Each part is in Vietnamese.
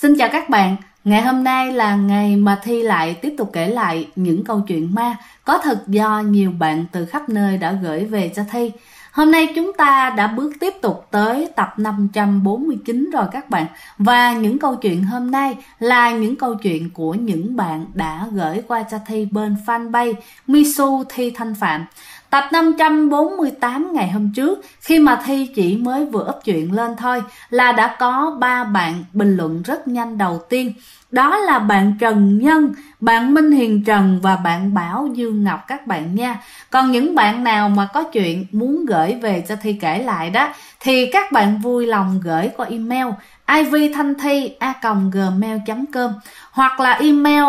Xin chào các bạn, ngày hôm nay là ngày mà Thi lại tiếp tục kể lại những câu chuyện ma có thật do nhiều bạn từ khắp nơi đã gửi về cho Thi. Hôm nay chúng ta đã bước tiếp tục tới tập 549 rồi các bạn. Và những câu chuyện hôm nay là những câu chuyện của những bạn đã gửi qua cho Thi bên fanpage Misu Thi Thanh Phạm. Tập 548 ngày hôm trước, khi mà Thi chỉ mới vừa up chuyện lên thôi là đã có 3 bạn bình luận rất nhanh đầu tiên. Đó là bạn Trần Nhân, bạn Minh Hiền Trần và bạn Bảo Dương Ngọc các bạn nha. Còn những bạn nào mà có chuyện muốn gửi về cho Thi kể lại đó thì các bạn vui lòng gửi qua email ivthanthi@gmail.com hoặc là email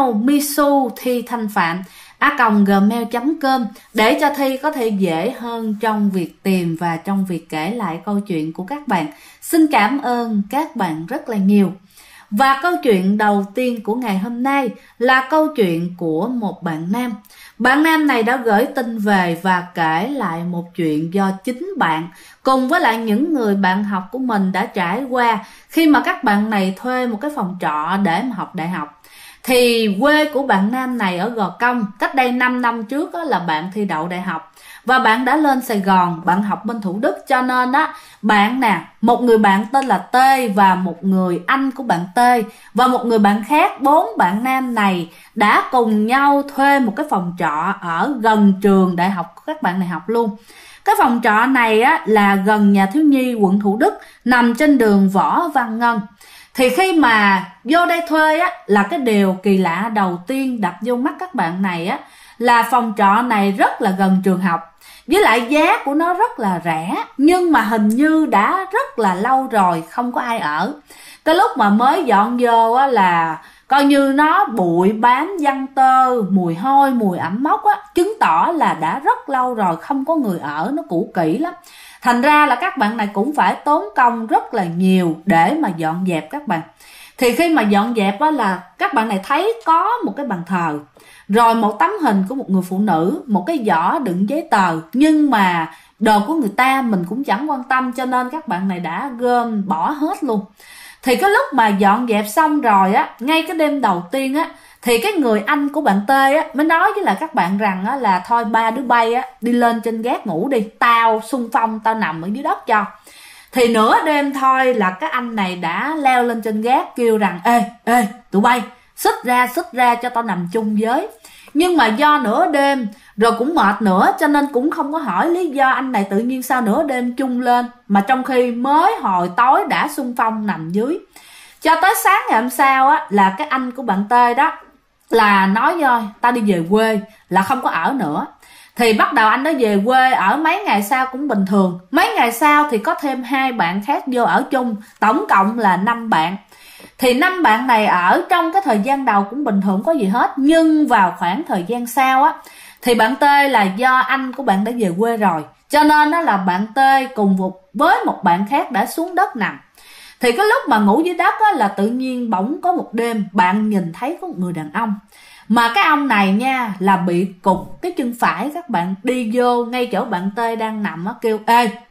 misuthitanhpham@gmail.com để cho Thi có thể dễ hơn trong việc tìm và trong việc kể lại câu chuyện của các bạn. Xin cảm ơn các bạn rất là nhiều. Và câu chuyện đầu tiên của ngày hôm nay là câu chuyện của một bạn nam. Bạn nam này đã gửi tin về và kể lại một chuyện do chính bạn cùng với lại những người bạn học của mình đã trải qua khi mà các bạn này thuê một cái phòng trọ để mà học đại học. Thì quê của bạn nam này ở Gò Công, cách đây 5 năm trước là bạn thi đậu đại học. Và bạn đã lên Sài Gòn, bạn học bên Thủ Đức, cho nên á bạn nè, một người bạn tên là T và một người anh của bạn T và một người bạn khác, 4 bạn nam này đã cùng nhau thuê một cái phòng trọ ở gần trường đại học của các bạn này học luôn. Cái phòng trọ này á là gần nhà thiếu nhi quận Thủ Đức, nằm trên đường Võ Văn Ngân. Thì khi mà vô đây thuê á là cái điều kỳ lạ đầu tiên đập vô mắt các bạn này á là phòng trọ này rất là gần trường học. Với lại giá của nó rất là rẻ, nhưng mà hình như đã rất là lâu rồi không có ai ở. Cái lúc mà mới dọn vô á là coi như nó bụi bám giăng tơ, mùi hôi, mùi ẩm mốc á, chứng tỏ là đã rất lâu rồi không có người ở, nó cũ kỹ lắm. Thành ra là các bạn này cũng phải tốn công rất là nhiều để mà dọn dẹp các bạn. Thì khi mà dọn dẹp á là các bạn này thấy có một cái bàn thờ, rồi một tấm hình của một người phụ nữ, một cái giỏ đựng giấy tờ. Nhưng mà đồ của người ta mình cũng chẳng quan tâm, cho nên các bạn này đã gom bỏ hết luôn. Thì cái lúc mà dọn dẹp xong rồi á, ngay cái đêm đầu tiên á, thì cái người anh của bạn T á mới nói với lại các bạn rằng á là thôi ba đứa bay á đi lên trên gác ngủ đi, tao xung phong tao nằm ở dưới đất cho. Thì nửa đêm thôi là cái anh này đã leo lên trên gác kêu rằng ê tụi bay xích ra cho tao nằm chung với. Nhưng mà do nửa đêm rồi cũng mệt nữa, cho nên cũng không có hỏi lý do anh này tự nhiên sao nửa đêm chung lên, mà trong khi mới hồi tối đã xung phong nằm dưới. Cho tới sáng ngày hôm sau á là cái anh của bạn T đó là nói rồi tao đi về quê, là không có ở nữa. Thì bắt đầu anh đó về quê ở mấy ngày sau cũng bình thường. Mấy ngày sau thì có thêm 2 bạn khác vô ở chung, tổng cộng là 5 bạn. Thì 5 bạn này ở trong cái thời gian đầu cũng bình thường, không có gì hết. Nhưng vào khoảng thời gian sau á thì bạn T là do anh của bạn đã về quê rồi, cho nên đó là bạn T cùng với một bạn khác đã xuống đất nằm. Thì cái lúc mà ngủ dưới đất á là tự nhiên bỗng có một đêm bạn nhìn thấy có một người đàn ông. Mà cái ông này nha là bị cụt cái chân phải các bạn, đi vô ngay chỗ bạn T đang nằm á kêu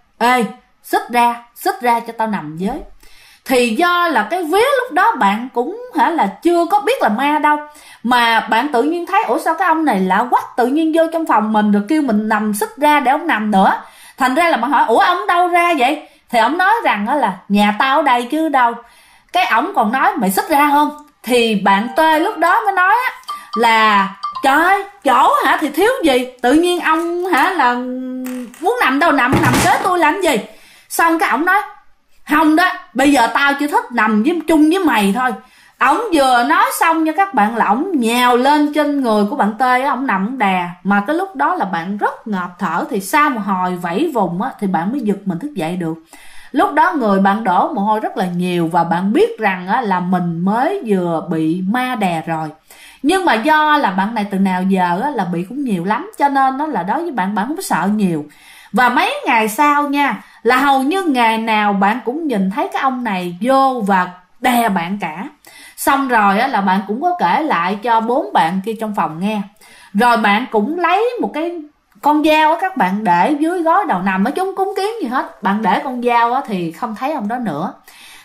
ê xích ra cho tao nằm với. Thì do là cái vía lúc đó bạn cũng là chưa có biết là ma đâu, mà bạn tự nhiên thấy ủa sao cái ông này lạ quắc, tự nhiên vô trong phòng mình rồi kêu mình nằm xích ra để ông nằm nữa. Thành ra là bạn hỏi ủa ông đâu ra vậy, thì ông nói rằng đó là nhà tao ở đây chứ đâu. Cái ổng còn nói mày xích ra không. Thì bạn T lúc đó mới nói á là trời ơi, chỗ thì thiếu gì, tự nhiên ông là muốn nằm đâu nằm kế tôi làm gì. Xong cái ổng nói không đó, bây giờ tao chỉ thích nằm chung với mày thôi. Ổng vừa nói xong nha các bạn là ổng nhào lên trên người của bạn T á, ổng nằm đè. Mà cái lúc đó là bạn rất ngợp thở, thì sau một hồi vẫy vùng á thì bạn mới giật mình thức dậy được. Lúc đó người bạn đổ mồ hôi rất là nhiều và bạn biết rằng á là mình mới vừa bị ma đè rồi. Nhưng mà do là bạn này từ nào giờ á là bị cũng nhiều lắm, cho nên nó là đối với bạn không có sợ nhiều. Và mấy ngày sau nha là hầu như ngày nào bạn cũng nhìn thấy cái ông này vô và đè bạn cả. Xong rồi á là bạn cũng có kể lại cho 4 bạn kia trong phòng nghe. Rồi bạn cũng lấy một cái con dao á các bạn để dưới gối đầu nằm, ở chúng cúng kiến gì hết. Bạn để con dao á thì không thấy ông đó nữa.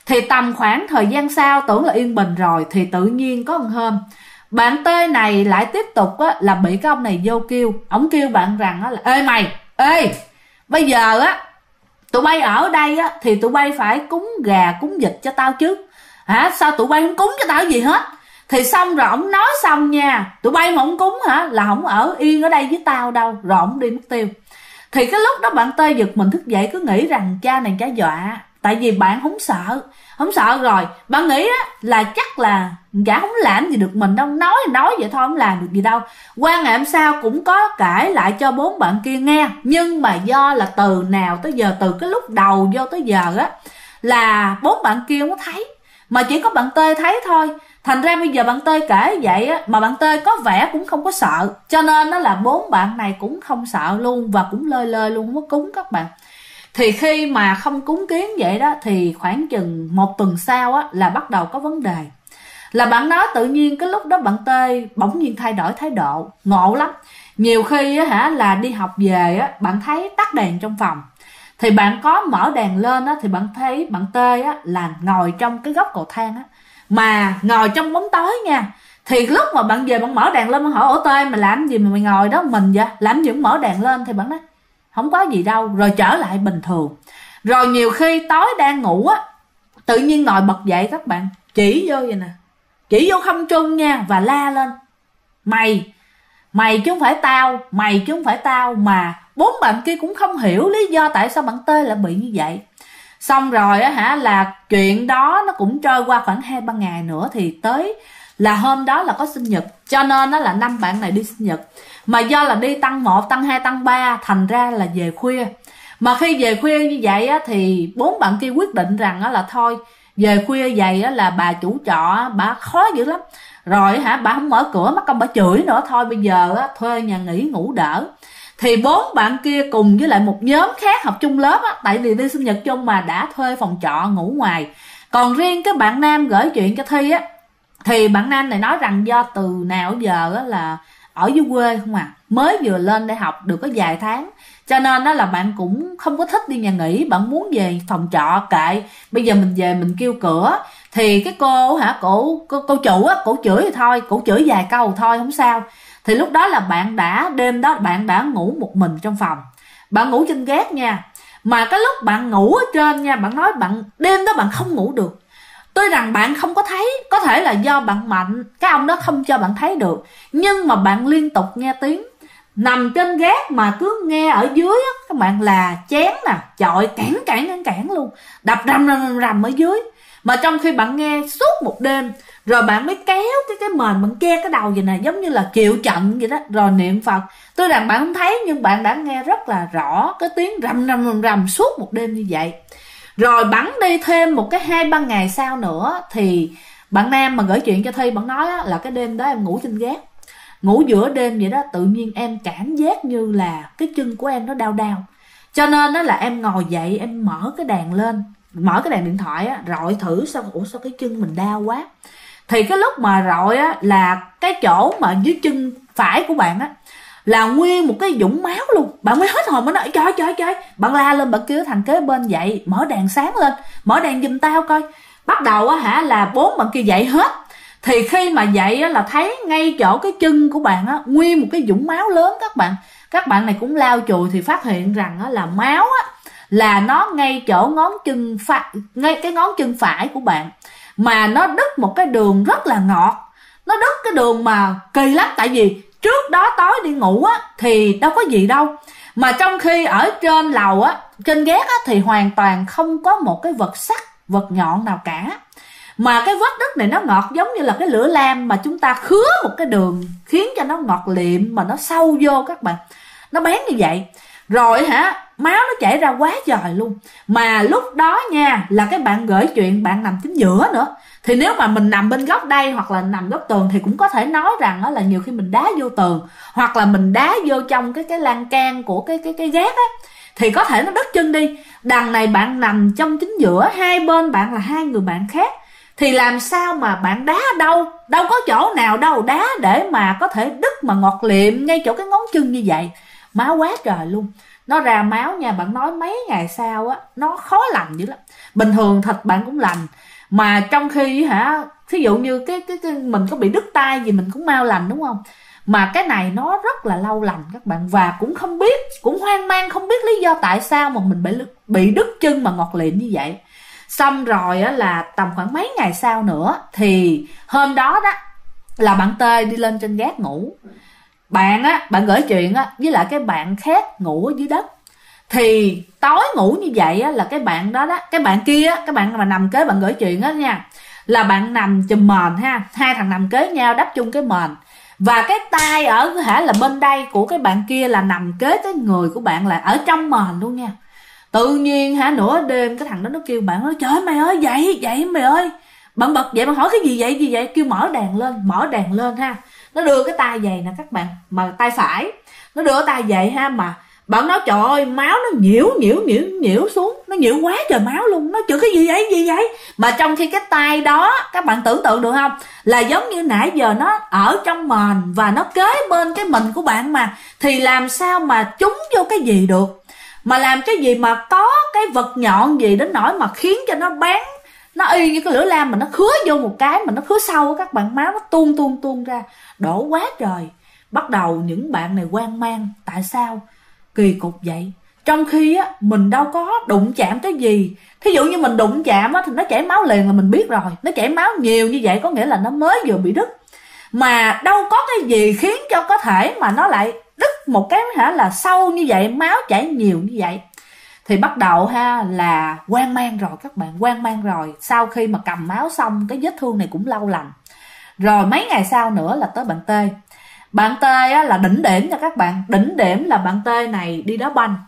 Thì tầm khoảng thời gian sau tưởng là yên bình rồi, thì tự nhiên có một hôm bạn T này lại tiếp tục á, là bị cái ông này vô kêu. Ông kêu bạn rằng á, là ê mày, ê bây giờ á tụi bay ở đây á thì tụi bay phải cúng gà cúng vịt cho tao chứ hả, sao tụi bay không cúng cho tao gì hết. Thì xong rồi ổng nói xong nha, tụi bay mà không cúng hả là không ở yên ở đây với tao đâu, rồi ổng đi mất tiêu. Thì cái lúc đó bạn T giật mình thức dậy, cứ nghĩ rằng cha này cha dọa, tại vì bạn không sợ rồi. Bạn nghĩ á là chắc là gã không làm gì được mình đâu, nói vậy thôi không làm được gì đâu. Qua ngày hôm sau cũng có kể lại cho 4 bạn kia nghe, nhưng mà do là từ nào tới giờ, từ cái lúc đầu vô tới giờ á là 4 bạn kia không có thấy, mà chỉ có bạn T thấy thôi. Thành ra bây giờ bạn T kể vậy á, mà bạn T có vẻ cũng không có sợ, cho nên đó là 4 bạn này cũng không sợ luôn, và cũng lơi lơi luôn, không có cúng các bạn. Thì khi mà không cúng kiến vậy đó, thì khoảng chừng 1 tuần sau á là bắt đầu có vấn đề. Là bạn nói tự nhiên cái lúc đó bạn T bỗng nhiên thay đổi thái độ, ngộ lắm. Nhiều khi á hả là đi học về á, bạn thấy tắt đèn trong phòng, thì bạn có mở đèn lên á, thì bạn thấy bạn T á là ngồi trong cái góc cầu thang á, mà ngồi trong bóng tối nha. Thì lúc mà bạn về bạn mở đèn lên, bạn hỏi ủa T mày làm gì mà mày ngồi đó mình vậy, làm gì cũng mở đèn lên. Thì bạn nói không có gì đâu, rồi trở lại bình thường. Rồi nhiều khi tối đang ngủ á, tự nhiên ngồi bật dậy các bạn, chỉ vô vậy nè, chỉ vô không trung nha, và la lên mày chứ không phải tao, mày chứ không phải tao. Mà 4 bạn kia cũng không hiểu lý do tại sao bạn T lại bị như vậy. Xong rồi á hả là chuyện đó nó cũng trôi qua khoảng 2-3 ngày nữa, thì tới là hôm đó là có sinh nhật, cho nên đó là 5 bạn này đi sinh nhật. Mà do là đi tăng 1, tăng 2, tăng 3, thành ra là về khuya. Mà khi về khuya như vậy á, thì 4 bạn kia quyết định rằng á, là thôi về khuya vậy á, là bà chủ trọ bà khó dữ lắm rồi hả, bà không mở cửa, mắc công bà chửi nữa, thôi bây giờ á, thuê nhà nghỉ ngủ đỡ. Thì 4 bạn kia cùng với lại một nhóm khác học chung lớp á, tại vì đi sinh nhật chung mà đã thuê phòng trọ ngủ ngoài. Còn riêng cái bạn nam gửi chuyện cho Thi á, thì bạn nam này nói rằng do từ nào giờ á là ở dưới quê không à, mới vừa lên đại học được có vài tháng, cho nên đó là bạn cũng không có thích đi nhà nghỉ, bạn muốn về phòng trọ kệ, bây giờ mình về mình kêu cửa. Thì cái cô hả, cô chủ á, cổ chửi thì thôi, cổ chửi vài câu thôi không sao. Thì lúc đó là đêm đó bạn đã ngủ một mình trong phòng, bạn ngủ trên gác nha. Mà cái lúc bạn ngủ ở trên nha, bạn nói bạn đêm đó bạn không ngủ được. Tuy rằng bạn không có thấy, có thể là do bạn mạnh, cái ông đó không cho bạn thấy được, nhưng mà bạn liên tục nghe tiếng. Nằm trên gác mà cứ nghe ở dưới á, các bạn, là chén nè, chọi cản luôn, đập rầm ở dưới. Mà trong khi bạn nghe suốt một đêm, rồi bạn mới kéo cái mền, bạn che cái đầu vậy nè, giống như là kiệu trận vậy đó, rồi niệm Phật. Tuy rằng bạn không thấy, nhưng bạn đã nghe rất là rõ cái tiếng rầm suốt một đêm như vậy. Rồi bẵng đi thêm một cái 2-3 ngày sau nữa, thì bạn nam mà gửi chuyện cho Thi, bạn nói là cái đêm đó em ngủ trên gác, ngủ giữa đêm vậy đó, tự nhiên em cảm giác như là cái chân của em nó đau, cho nên đó là em ngồi dậy, em mở cái đèn lên, mở cái đèn điện thoại á, rọi thử sao cái chân mình đau quá. Thì cái lúc mà rọi á, là cái chỗ mà dưới chân phải của bạn á là nguyên một cái vũng máu luôn. Bạn mới hết hồn, mới nói trời. Bạn la lên, bạn kêu thằng kế bên dậy, mở đèn sáng lên, mở đèn giùm tao coi. Bắt đầu á hả là 4 bạn kia dậy hết. Thì khi mà dậy á, là thấy ngay chỗ cái chân của bạn á, nguyên một cái vũng máu lớn các bạn. Các bạn này cũng lau chùi thì phát hiện rằng á, là máu á, là nó ngay chỗ ngón chân phải, ngay cái ngón chân phải của bạn. Mà nó đứt một cái đường rất là ngọt. Nó đứt cái đường mà kỳ lắm, tại vì trước đó tối đi ngủ á thì đâu có gì đâu. Mà trong khi ở trên lầu á, trên gác á, thì hoàn toàn không có một cái vật sắc, vật nhọn nào cả. Mà cái vết đứt này nó ngọt giống như là cái lửa lam mà chúng ta khứa một cái đường khiến cho nó ngọt liệm mà nó sâu vô các bạn. Nó bén như vậy. Rồi hả, máu nó chảy ra quá trời luôn. Mà lúc đó nha, là cái bạn gửi chuyện bạn nằm chính giữa nữa. Thì nếu mà mình nằm bên góc đây hoặc là nằm góc tường thì cũng có thể nói rằng là nhiều khi mình đá vô tường, hoặc là mình đá vô trong cái lan can của cái gác á, thì có thể nó đứt chân đi. Đằng này bạn nằm trong chính giữa, hai bên bạn là 2 người bạn khác, thì làm sao mà bạn đá đâu có chỗ nào đâu đá để mà có thể đứt mà ngọt liệm ngay chỗ cái ngón chân như vậy. Máu quá trời luôn. nó ra máu nha, bạn nói mấy ngày sau á nó khó lành dữ lắm. Bình thường thịt bạn cũng lành, mà trong khi hả, thí dụ như cái mình có bị đứt tay gì mình cũng mau lành đúng không, mà cái này nó rất là lâu lành các bạn. Và cũng không biết, cũng hoang mang không biết lý do tại sao mà mình bị đứt chân mà ngọt liệm như vậy. Xong rồi á là tầm khoảng mấy ngày sau nữa, thì hôm đó đó là bạn Tê đi lên trên gác ngủ. Bạn gửi chuyện á với lại cái bạn khác ngủ ở dưới đất. Thì tối ngủ như vậy á là cái bạn đó đó, cái bạn kia á, cái bạn mà nằm kế bạn gửi chuyện á nha, là bạn nằm chùm mền ha, hai thằng nằm kế nhau đắp chung cái mền. Và cái tay ở là bên đây của cái bạn kia là nằm kế cái người của bạn là ở trong mền luôn nha. Tự nhiên nửa đêm cái thằng đó nó kêu bạn nói: trời ơi mày ơi, dậy mày ơi. Bạn bật dậy, bạn hỏi cái gì vậy, kêu mở đèn lên ha. Nó đưa cái tay vậy nè các bạn, mà tay phải nó đưa tay vậy ha, mà bạn nói trời ơi máu nó nhiễu xuống, nó nhiễu quá trời máu luôn. Nó chửi cái gì vậy. Mà trong khi cái tay đó các bạn tưởng tượng được không, là giống như nãy giờ nó ở trong mền và nó kế bên cái mình của bạn mà, thì làm sao mà trúng vô cái gì được, mà làm cái gì mà có cái vật nhọn gì đến nỗi mà khiến cho nó bén, nó y như cái lưỡi lam mà nó khứa vô một cái mà nó khứa sâu các bạn, máu nó tuôn ra đổ quá trời. Bắt đầu những bạn này hoang mang, tại sao kỳ cục vậy, trong khi á mình đâu có đụng chạm cái gì. Thí dụ như mình đụng chạm á thì nó chảy máu liền là mình biết rồi, nó chảy máu nhiều như vậy có nghĩa là nó mới vừa bị đứt, mà đâu có cái gì khiến cho có thể mà nó lại đứt một cái là sâu như vậy, máu chảy nhiều như vậy. Thì bắt đầu là hoang mang rồi các bạn, hoang mang rồi. Sau khi mà cầm máu xong, cái vết thương này cũng lâu lành. Rồi mấy ngày sau nữa là tới bạn Tê. Bạn Tê á, là đỉnh điểm nha các bạn. Đỉnh điểm là bạn Tê này đi đá banh.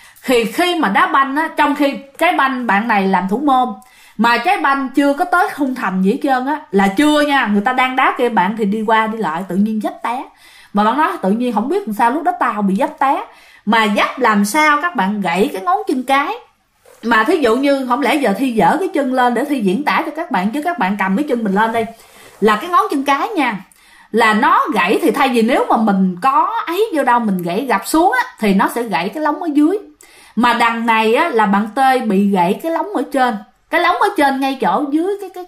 Khi mà đá banh á, trong khi trái banh bạn này làm thủ môn, mà trái banh chưa có tới khung thành gì hết trơn á, là chưa nha, người ta đang đá kia, bạn thì đi qua đi lại tự nhiên dấp té. Mà bạn nói tự nhiên không biết làm sao lúc đó tao bị dấp té. Mà dấp làm sao các bạn, gãy cái ngón chân cái. Mà thí dụ như không lẽ giờ Thi dở cái chân lên để Thi diễn tả cho các bạn, chứ các bạn cầm cái chân mình lên đây là cái ngón chân cái nha, là nó gãy. Thì thay vì nếu mà mình có ấy vô đâu mình gãy gập xuống á, thì nó sẽ gãy cái lóng ở dưới. Mà đằng này á là bạn Tê bị gãy cái lóng ở trên, cái lóng ở trên ngay chỗ dưới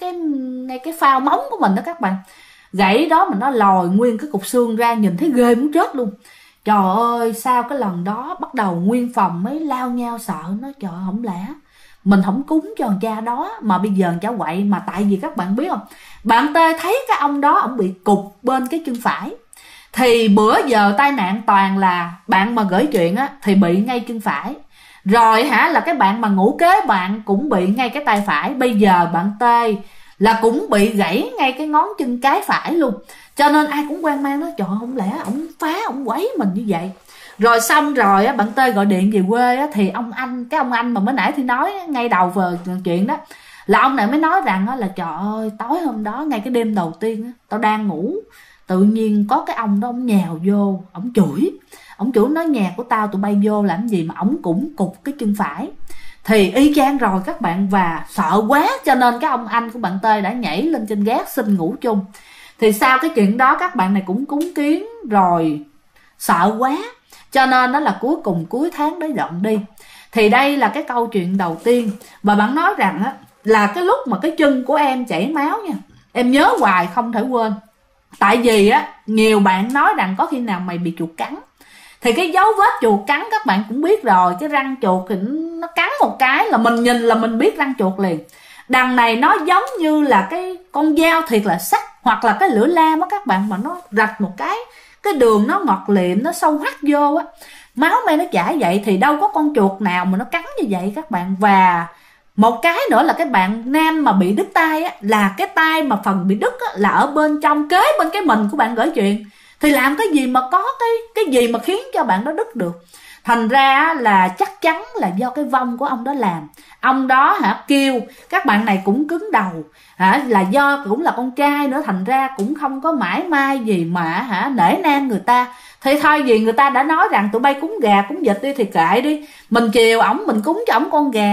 ngay cái phao móng của mình đó các bạn. Gãy đó mà nó lòi nguyên cái cục xương ra, nhìn thấy ghê muốn chết luôn. Trời ơi, sau cái lần đó bắt đầu nguyên phòng mới lao nhau sợ. Nói trời ơi, không lẽ mình không cúng cho cha đó mà bây giờ cha quậy. Mà tại vì các bạn biết không, bạn Tê thấy cái ông đó ông bị cục bên cái chân phải. Thì bữa giờ tai nạn toàn là bạn mà gửi chuyện á thì bị ngay chân phải. Rồi là cái bạn mà ngủ kế bạn cũng bị ngay cái tay phải. Bây giờ bạn Tê là cũng bị gãy ngay cái ngón chân cái phải luôn. Cho nên ai cũng hoang mang nói trời ơi, không lẽ ổng phá, ổng quấy mình như vậy. Rồi xong rồi á, bạn Tê gọi điện về quê á, thì ông anh mà mới nãy thì nói ngay đầu về chuyện đó, là ông này mới nói rằng á, là trời ơi tối hôm đó ngay cái đêm đầu tiên á, tao đang ngủ tự nhiên có cái ông đó ông nhào vô, ông chửi nói nhà của tao tụi bay vô làm gì mà ổng cũng cục cái chân phải. Thì y chang rồi các bạn, và sợ quá cho nên cái ông anh của bạn Tê đã nhảy lên trên gác xin ngủ chung. Thì sau cái chuyện đó các bạn này cũng cúng kiến rồi sợ quá, cho nên đó là cuối tháng đấy dọn đi. Thì đây là cái câu chuyện đầu tiên. Và bạn nói rằng á, là cái lúc mà cái chân của em chảy máu nha, em nhớ hoài không thể quên. Tại vì á, nhiều bạn nói rằng có khi nào mày bị chuột cắn. Thì cái dấu vết chuột cắn các bạn cũng biết rồi, cái răng chuột thì nó cắn một cái là mình nhìn là mình biết răng chuột liền. Đằng này nó giống như là cái con dao thiệt là sắc, hoặc là cái lưỡi lam á các bạn, mà nó rạch một cái đường nó ngọt liệm, nó sâu hắt vô á, máu me nó chảy vậy. Thì đâu có con chuột nào mà nó cắn như vậy các bạn. Và một cái nữa là cái bạn nam mà bị đứt tay á, là cái tay mà phần bị đứt á, là ở bên trong kế bên cái mình của bạn gửi chuyện. Thì làm cái gì mà có cái gì mà khiến cho bạn đó đứt được. Thành ra là chắc chắn là do cái vong của ông đó làm. Ông đó kêu các bạn này cũng cứng đầu, là do cũng là con trai nữa, thành ra cũng không có mãi mai gì mà nể nang người ta. Thì thôi vì người ta đã nói rằng tụi bay cúng gà cúng vịt đi thì kệ đi, mình chiều ổng, mình cúng cho ổng con gà.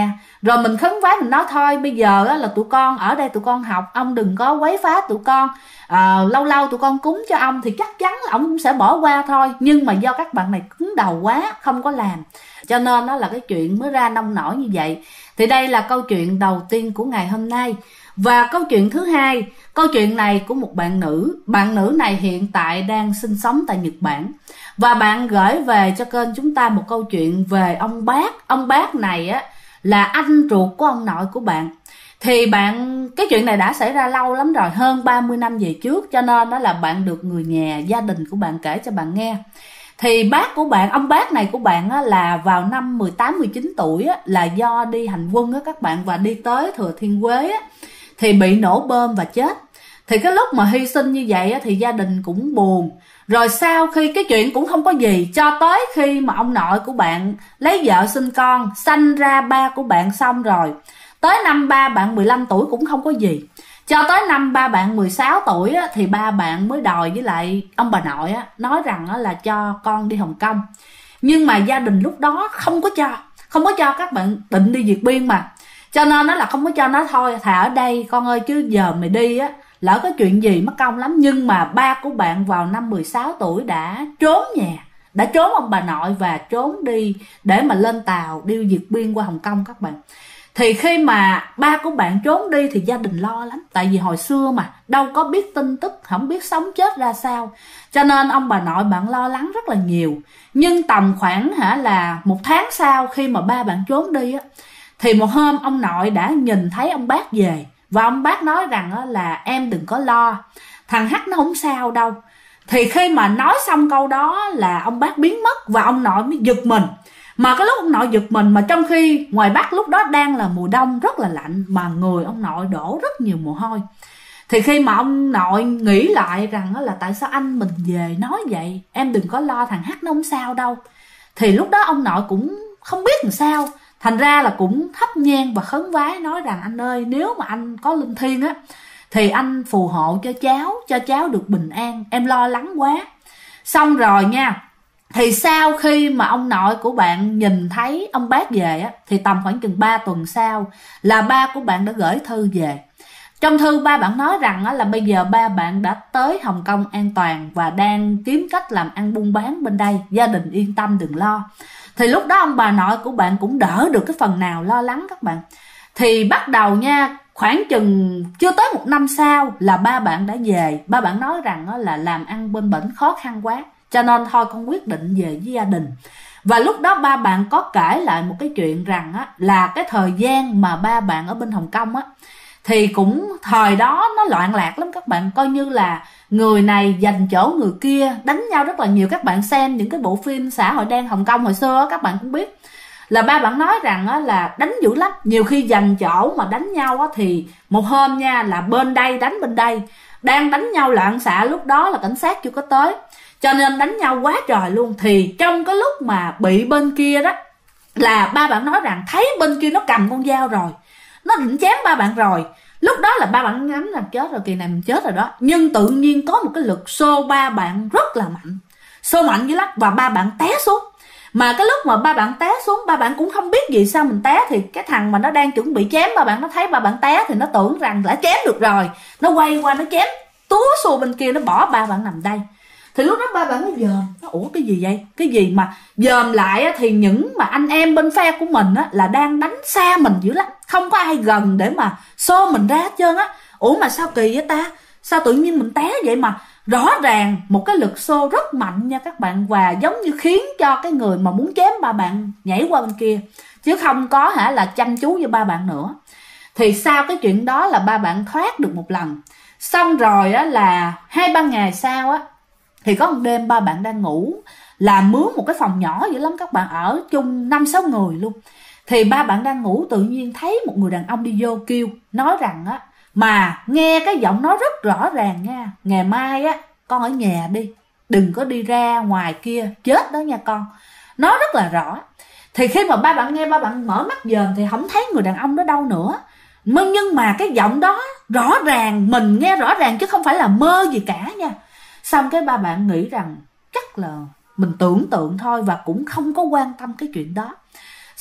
Rồi mình khấn vái, mình nói thôi bây giờ là tụi con ở đây tụi con học, ông đừng có quấy phá tụi con, lâu lâu tụi con cúng cho ông thì chắc chắn là ông cũng sẽ bỏ qua thôi. Nhưng mà do các bạn này cứng đầu quá, không có làm, cho nên đó là cái chuyện mới ra nông nổi như vậy. Thì đây là câu chuyện đầu tiên của ngày hôm nay. Và câu chuyện thứ hai, câu chuyện này của một bạn nữ. Bạn nữ này hiện tại đang sinh sống tại Nhật Bản, và bạn gửi về cho kênh chúng ta một câu chuyện về ông bác. Ông bác này á là anh ruột của ông nội của bạn. Thì cái chuyện này đã xảy ra lâu lắm rồi, hơn 30 năm về trước, cho nên đó là bạn được người nhà gia đình của bạn kể cho bạn nghe. Thì bác của bạn, ông bác này của bạn á, là vào năm 18-19 tuổi á, là do đi hành quân á các bạn, và đi tới Thừa Thiên Huế á, thì bị nổ bom và chết. Thì cái lúc mà hy sinh như vậy á, thì gia đình cũng buồn. Rồi sau khi cái chuyện cũng không có gì, cho tới khi mà ông nội của bạn lấy vợ sinh con, sanh ra ba của bạn xong rồi, tới năm ba bạn 15 tuổi cũng không có gì. Cho tới năm ba bạn 16 tuổi á, thì ba bạn mới đòi với lại ông bà nội á, nói rằng á, là cho con đi Hồng Kông. Nhưng mà gia đình lúc đó không có cho các bạn định đi Việt Biên mà. Cho nên nó là không có cho, nó thôi thà ở đây con ơi, chứ giờ mày đi á lỡ có chuyện gì mất công lắm. Nhưng mà ba của bạn vào năm 16 tuổi đã trốn nhà, đã trốn ông bà nội và trốn đi để mà lên tàu đi Việt Biên qua Hồng Kông các bạn. Thì khi mà ba của bạn trốn đi thì gia đình lo lắm, tại vì hồi xưa mà đâu có biết tin tức, không biết sống chết ra sao, cho nên ông bà nội bạn lo lắng rất là nhiều. Nhưng tầm khoảng là 1 tháng sau khi mà ba bạn trốn đi á, thì một hôm ông nội đã nhìn thấy ông bác về, và ông bác nói rằng á, là em đừng có lo, thằng H nó không sao đâu. Thì khi mà nói xong câu đó là ông bác biến mất, và ông nội mới giật mình. Mà cái lúc ông nội giật mình, mà trong khi ngoài Bắc lúc đó đang là mùa đông rất là lạnh, mà người ông nội đổ rất nhiều mồ hôi. Thì khi mà ông nội nghĩ lại rằng là tại sao anh mình về nói vậy, em đừng có lo, thằng H nó không sao đâu, thì lúc đó ông nội cũng không biết làm sao. Thành ra là cũng thắp nhang và khấn vái, nói rằng anh ơi, nếu mà anh có linh thiêng á thì anh phù hộ cho cháu được bình an, em lo lắng quá. Xong rồi nha, thì sau khi mà ông nội của bạn nhìn thấy ông bác về á, thì tầm khoảng chừng 3 tuần sau là ba của bạn đã gửi thư về. Trong thư ba bạn nói rằng á, là bây giờ ba bạn đã tới Hồng Kông an toàn và đang kiếm cách làm ăn buôn bán bên đây, gia đình yên tâm đừng lo. Thì lúc đó ông bà nội của bạn cũng đỡ được cái phần nào lo lắng các bạn. Thì bắt đầu nha, khoảng chừng chưa tới 1 năm sau là ba bạn đã về. Ba bạn nói rằng là làm ăn bên bển khó khăn quá, cho nên thôi con quyết định về với gia đình. Và lúc đó ba bạn có kể lại một cái chuyện rằng á, là cái thời gian mà ba bạn ở bên Hồng Kông á, thì cũng thời đó nó loạn lạc lắm các bạn, coi như là người này giành chỗ người kia, đánh nhau rất là nhiều. Các bạn xem những cái bộ phim xã hội đen Hồng Kông hồi xưa các bạn cũng biết là ba bạn nói rằng là đánh dữ lắm, nhiều khi giành chỗ mà đánh nhau thì một hôm nha là bên đây đánh bên đây, đang đánh nhau loạn xạ, lúc đó là cảnh sát chưa có tới, cho nên đánh nhau quá trời luôn. Thì trong cái lúc mà bị bên kia đó, là ba bạn nói rằng thấy bên kia nó cầm con dao rồi, nó định chém ba bạn rồi. Lúc đó là ba bạn ngắm là chết rồi, kỳ này mình chết rồi đó. Nhưng tự nhiên có một cái lực xô ba bạn rất là mạnh, xô mạnh dữ lắm, và ba bạn té xuống. Mà cái lúc mà ba bạn té xuống, ba bạn cũng không biết gì sao mình té. Thì cái thằng mà nó đang chuẩn bị chém ba bạn, nó thấy ba bạn té thì nó tưởng rằng đã chém được rồi, nó quay qua nó chém túa xô bên kia, nó bỏ ba bạn nằm đây. Thì lúc đó ba bạn nó dòm, ủa cái gì vậy, cái gì mà dòm lại. Thì những mà anh em bên phe của mình là đang đánh xa mình dữ lắm, không có ai gần để mà xô mình ra hết trơn á. Ủa mà sao kỳ vậy ta, sao tự nhiên mình té vậy? Mà rõ ràng một cái lực xô rất mạnh nha các bạn, và giống như khiến cho cái người mà muốn chém ba bạn nhảy qua bên kia, chứ không có là chăm chú với ba bạn nữa. Thì sau cái chuyện đó là ba bạn thoát được một lần. Xong rồi là 2-3 ngày sau thì có một đêm ba bạn đang ngủ, là mướn một cái phòng nhỏ dữ lắm các bạn, ở chung 5-6 người luôn. Thì ba bạn đang ngủ, tự nhiên thấy một người đàn ông đi vô kêu, nói rằng mà nghe cái giọng nói rất rõ ràng nha, ngày mai con ở nhà đi, đừng có đi ra ngoài kia chết đó nha con. Nói rất là rõ. Thì khi mà ba bạn nghe, ba bạn mở mắt dòm thì không thấy người đàn ông đó đâu nữa. Nhưng mà cái giọng đó rõ ràng, mình nghe rõ ràng chứ không phải là mơ gì cả nha. Xong cái ba bạn nghĩ rằng chắc là mình tưởng tượng thôi, và cũng không có quan tâm cái chuyện đó.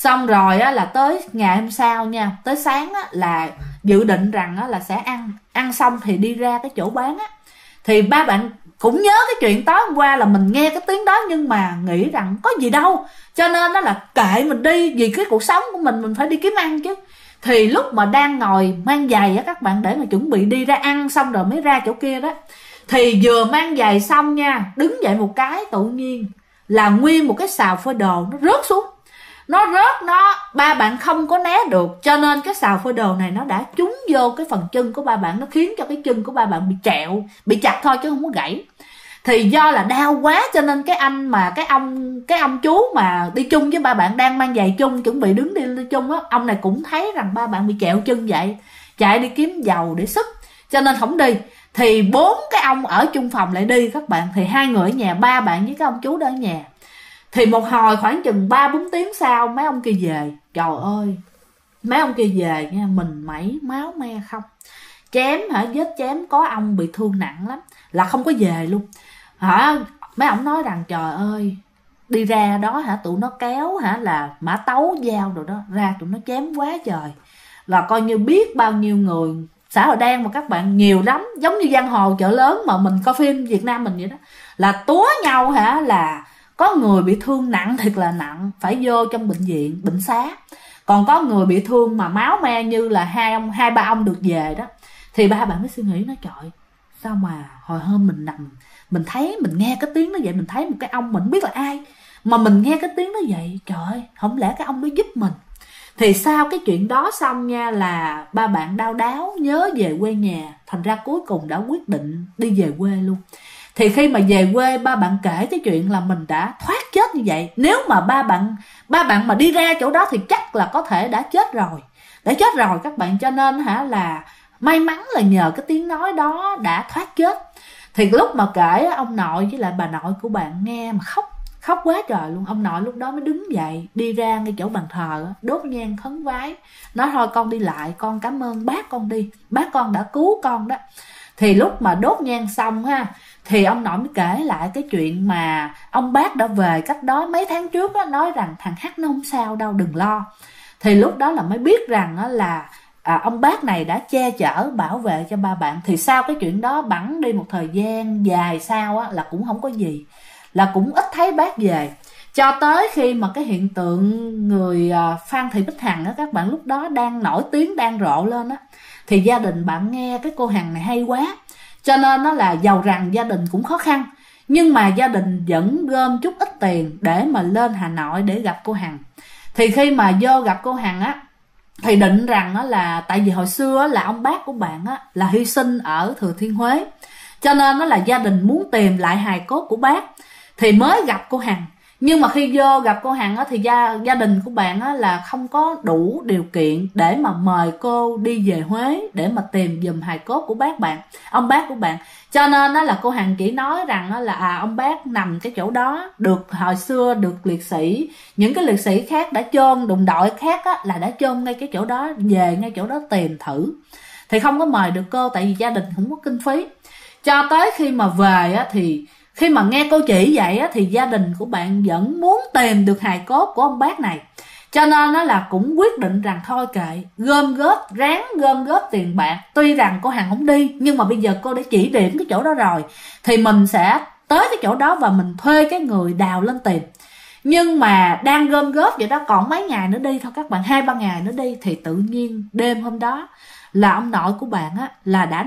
Xong rồi á, là tới ngày hôm sau nha, tới sáng á, là dự định rằng á, là sẽ ăn xong thì đi ra cái chỗ bán á. Thì ba bạn cũng nhớ cái chuyện tối hôm qua là mình nghe cái tiếng đó, nhưng mà nghĩ rằng có gì đâu, cho nên nó là kệ mình đi, vì cái cuộc sống của mình phải đi kiếm ăn chứ. Thì lúc mà đang ngồi mang giày á các bạn, để mà chuẩn bị đi ra ăn xong rồi mới ra chỗ kia đó, thì vừa mang giày xong nha, đứng dậy một cái tự nhiên là nguyên một cái xào phơi đồ nó rớt xuống. Nó rớt, ba bạn không có né được, cho nên cái xào phơi đồ này nó đã trúng vô cái phần chân của ba bạn, nó khiến cho cái chân của ba bạn bị trẹo, bị chặt thôi chứ không có gãy. Thì do là đau quá cho nên cái ông chú mà đi chung với ba bạn đang mang giày chung chuẩn bị đứng đi chung á, ông này cũng thấy rằng ba bạn bị trẹo chân vậy, chạy đi kiếm dầu để sức cho nên không đi. Thì 4 cái ông ở chung phòng lại đi các bạn, thì 2 người ở nhà, ba bạn với cái ông chú đó ở nhà. Thì một hồi khoảng chừng 3-4 tiếng sau mấy ông kia về. Trời ơi, mấy ông kia về nha, mình mẩy máu me không, chém hả, vết chém, có ông bị thương nặng lắm là không có về luôn hả. Mấy ông nói rằng trời ơi, đi ra đó hả, tụi nó kéo hả, là mã tấu dao rồi đó ra, tụi nó chém quá trời, là coi như biết bao nhiêu người xã hội đen mà các bạn, nhiều lắm, giống như giang hồ chợ lớn mà mình coi phim Việt Nam mình vậy đó, là túa nhau hả, là có người bị thương nặng thiệt là nặng, phải vô trong bệnh viện, bệnh xá. Còn có người bị thương mà máu me như là 2-3 ông được về đó. Thì ba bạn mới suy nghĩ, nói trời, sao mà hồi hôm mình nằm, mình thấy, mình nghe cái tiếng nó vậy, mình thấy một cái ông mình không biết là ai, mà mình nghe cái tiếng nó vậy, trời ơi, không lẽ cái ông đó giúp mình. Thì sau cái chuyện đó xong nha, là ba bạn đau đáu nhớ về quê nhà, thành ra cuối cùng đã quyết định đi về quê luôn. Thì khi mà về quê, ba bạn kể cái chuyện là mình đã thoát chết như vậy. Nếu mà ba bạn mà đi ra chỗ đó thì chắc là có thể đã chết rồi các bạn. Cho nên hả, là may mắn là nhờ cái tiếng nói đó đã thoát chết. Thì lúc mà kể, ông nội với lại bà nội của bạn nghe mà khóc quá trời luôn. Ông nội lúc đó mới đứng dậy đi ra ngay chỗ bàn thờ, đốt nhang khấn vái, nói thôi con đi lại, con cảm ơn bác con đi, bác con đã cứu con đó. Thì lúc mà đốt nhang xong ha, thì ông nội mới kể lại cái chuyện mà ông bác đã về cách đó mấy tháng trước á, nói rằng thằng Hắc nó không sao đâu, đừng lo. Thì lúc đó là mới biết rằng là ông bác này đã che chở bảo vệ cho ba bạn. Thì sau cái chuyện đó bẵng đi một thời gian dài sau á, là cũng không có gì, là cũng ít thấy bác về. Cho tới khi mà cái hiện tượng người Phan Thị Bích Hằng á các bạn, lúc đó đang nổi tiếng, đang rộ lên á, thì gia đình bạn nghe cái cô Hằng này hay quá, cho nên nó là giàu rằng gia đình cũng khó khăn, nhưng mà gia đình vẫn gom chút ít tiền để mà lên Hà Nội để gặp cô Hằng. Thì khi mà vô gặp cô Hằng á, thì định rằng á, là tại vì hồi xưa á, là ông bác của bạn á, là hy sinh ở Thừa Thiên Huế, cho nên nó là gia đình muốn tìm lại hài cốt của bác thì mới gặp cô Hằng. Nhưng mà khi vô gặp cô Hằng á, thì gia đình của bạn á, là không có đủ điều kiện để mà mời cô đi về Huế để mà tìm giùm hài cốt của ông bác của bạn. Cho nên á, là cô Hằng chỉ nói rằng á, là ông bác nằm cái chỗ đó, được hồi xưa được liệt sĩ, những cái liệt sĩ khác đã chôn, đồng đội khác á, là đã chôn ngay cái chỗ đó, về ngay chỗ đó tìm thử. Thì không có mời được cô, tại vì gia đình không có kinh phí. Cho tới khi mà về á, thì khi mà nghe cô chỉ vậy á, thì gia đình của bạn vẫn muốn tìm được hài cốt của ông bác này. Cho nên nó là cũng quyết định rằng thôi kệ, ráng gom góp tiền bạc. Tuy rằng cô Hằng không đi, nhưng mà bây giờ cô đã chỉ điểm cái chỗ đó rồi, thì mình sẽ tới cái chỗ đó và mình thuê cái người đào lên tìm. Nhưng mà đang gom góp vậy đó, còn mấy ngày nữa đi thôi các bạn, 2-3 ngày nữa đi. Thì tự nhiên đêm hôm đó là ông nội của bạn á, là đã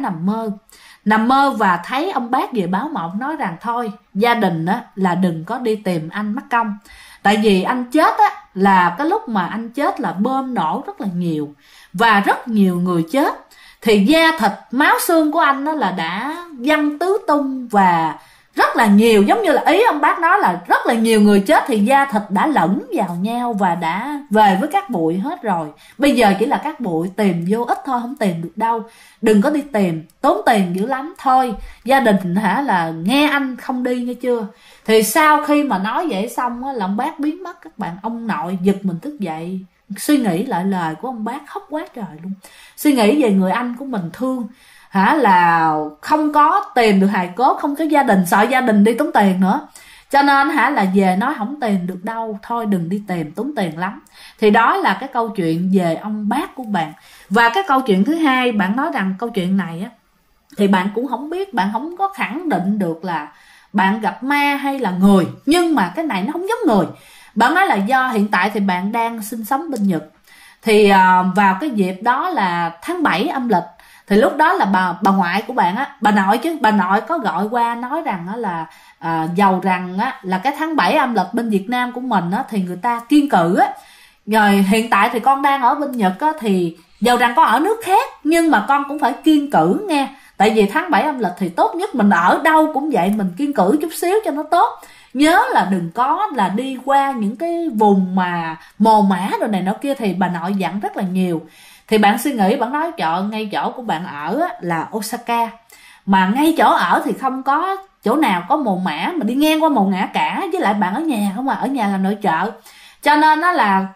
nằm mơ và thấy ông bác về báo mộng, nói rằng thôi gia đình á, là đừng có đi tìm anh mắc công. Tại vì anh chết á, là cái lúc mà anh chết là bom nổ rất là nhiều, và rất nhiều người chết. Thì da thịt máu xương của anh á, là đã văng tứ tung, và rất là nhiều, giống như là ý ông bác nói là rất là nhiều người chết, thì da thịt đã lẫn vào nhau và đã về với cát bụi hết rồi. Bây giờ chỉ là cát bụi, tìm vô ích thôi, không tìm được đâu. Đừng có đi tìm, tốn tiền dữ lắm. Thôi gia đình hả, là nghe anh không đi, nghe chưa. Thì sau khi mà nói vậy xong á, là ông bác biến mất các bạn. Ông nội giật mình thức dậy, suy nghĩ lại lời của ông bác, khóc quá trời luôn. Suy nghĩ về người anh của mình thương hả, là không có tìm được hài cốt, không có gia đình, sợ gia đình đi tốn tiền nữa. cho nên là về nói không tìm được đâu, thôi đừng đi tìm, tốn tiền lắm. Thì đó là cái câu chuyện về ông bác của bạn. Và cái câu chuyện thứ hai, bạn nói rằng câu chuyện này á, thì bạn cũng không biết, bạn không có khẳng định được là bạn gặp ma hay là người, nhưng mà cái này nó không giống người. Bạn nói là do hiện tại thì bạn đang sinh sống bên Nhật, thì vào cái dịp đó là tháng 7 âm lịch, thì lúc đó là bà ngoại của bạn á, bà nội có gọi qua nói rằng á là dầu rằng á là cái tháng 7 âm lịch bên Việt Nam của mình á thì người ta kiêng cữ á, rồi hiện tại thì con đang ở bên Nhật á, thì dầu rằng con ở nước khác nhưng mà con cũng phải kiêng cữ nghe. Tại vì tháng 7 âm lịch thì tốt nhất mình ở đâu cũng vậy, mình kiêng cữ chút xíu cho nó tốt. Nhớ là đừng có là đi qua những cái vùng mà mồ mả rồi này nọ kia, thì bà nội dặn rất là nhiều. Thì bạn suy nghĩ, bạn nói ngay chỗ của bạn ở á, là Osaka, mà ngay chỗ ở thì không có chỗ nào có mồ mả, mà đi ngang qua mồ mả cả, với lại bạn ở nhà không à, ở nhà là nội trợ. Cho nên nó là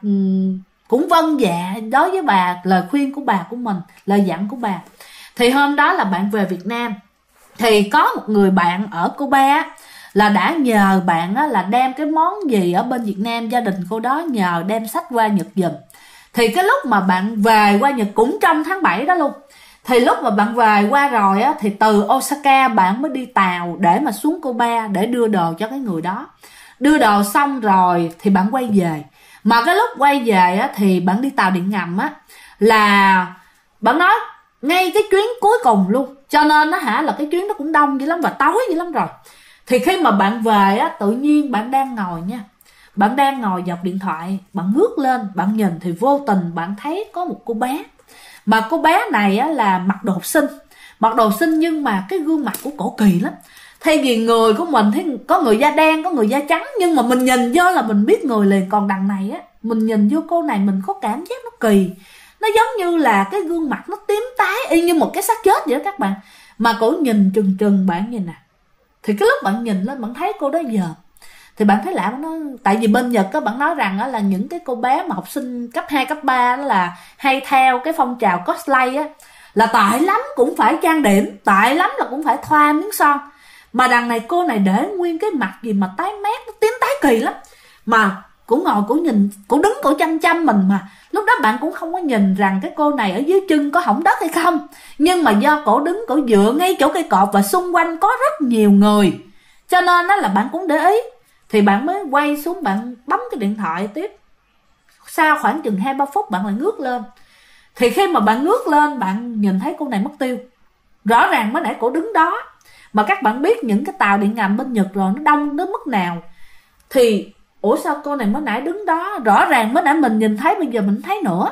cũng vâng dạ đối với bà, lời khuyên của bà của mình, lời dặn của bà. Thì hôm đó là bạn về Việt Nam, thì có một người bạn ở Cuba là đã nhờ bạn là đem cái món gì ở bên Việt Nam, gia đình cô đó nhờ đem sách qua Nhật giùm. Thì cái lúc mà bạn về qua Nhật cũng trong tháng 7 đó luôn, thì lúc mà bạn về qua rồi á, thì từ Osaka bạn mới đi tàu để mà xuống Cuba để đưa đồ cho cái người đó. Đưa đồ xong rồi thì bạn quay về. Mà cái lúc quay về á, thì bạn đi tàu điện ngầm á, là bạn nói ngay cái chuyến cuối cùng luôn, cho nên nó là cái chuyến nó cũng đông dữ lắm và tối dữ lắm rồi. Thì khi mà bạn về á, tự nhiên bạn đang ngồi nha, bạn đang ngồi dọc điện thoại, bạn ngước lên, bạn nhìn thì vô tình bạn thấy có một cô bé. Mà cô bé này á, là mặc đồ học sinh nhưng mà cái gương mặt của cổ kỳ lắm. Thay vì người của mình thấy có người da đen, có người da trắng, nhưng mà mình nhìn vô là mình biết người liền. Còn đằng này á, mình nhìn vô cô này mình có cảm giác nó kỳ, nó giống như là cái gương mặt nó tím tái y như một cái xác chết vậy đó các bạn. Mà cổ nhìn trừng trừng bạn nhìn nè. Thì cái lúc bạn nhìn lên bạn thấy cô đó giờ, thì bạn thấy lạ. Bạn nói, tại vì bên Nhật á, bạn nói rằng á, là những cái cô bé mà học sinh cấp 2, cấp 3 đó là hay theo cái phong trào cosplay á, là tệ lắm cũng phải trang điểm, tệ lắm là cũng phải thoa miếng son. Mà đằng này cô này để nguyên cái mặt gì mà tái mét, nó tím tái kỳ lắm. Mà cổ ngồi, cổ nhìn, cổ đứng, cổ chăm mình. Mà lúc đó bạn cũng không có nhìn rằng cái cô này ở dưới chân có hỏng đất hay không. Nhưng mà do cổ đứng, cổ dựa ngay chỗ cây cột và xung quanh có rất nhiều người, cho nên đó là bạn cũng để ý. Thì bạn mới quay xuống, bạn bấm cái điện thoại tiếp. Sau khoảng chừng 2-3 phút bạn lại ngước lên. Thì khi mà bạn ngước lên, bạn nhìn thấy cô này mất tiêu. Rõ ràng mới nãy cổ đứng đó. Mà các bạn biết những cái tàu điện ngầm bên Nhật rồi nó đông đến mức nào. Thì ủa sao cô này mới nãy đứng đó, rõ ràng mới nãy mình nhìn thấy, bây giờ mình thấy nữa.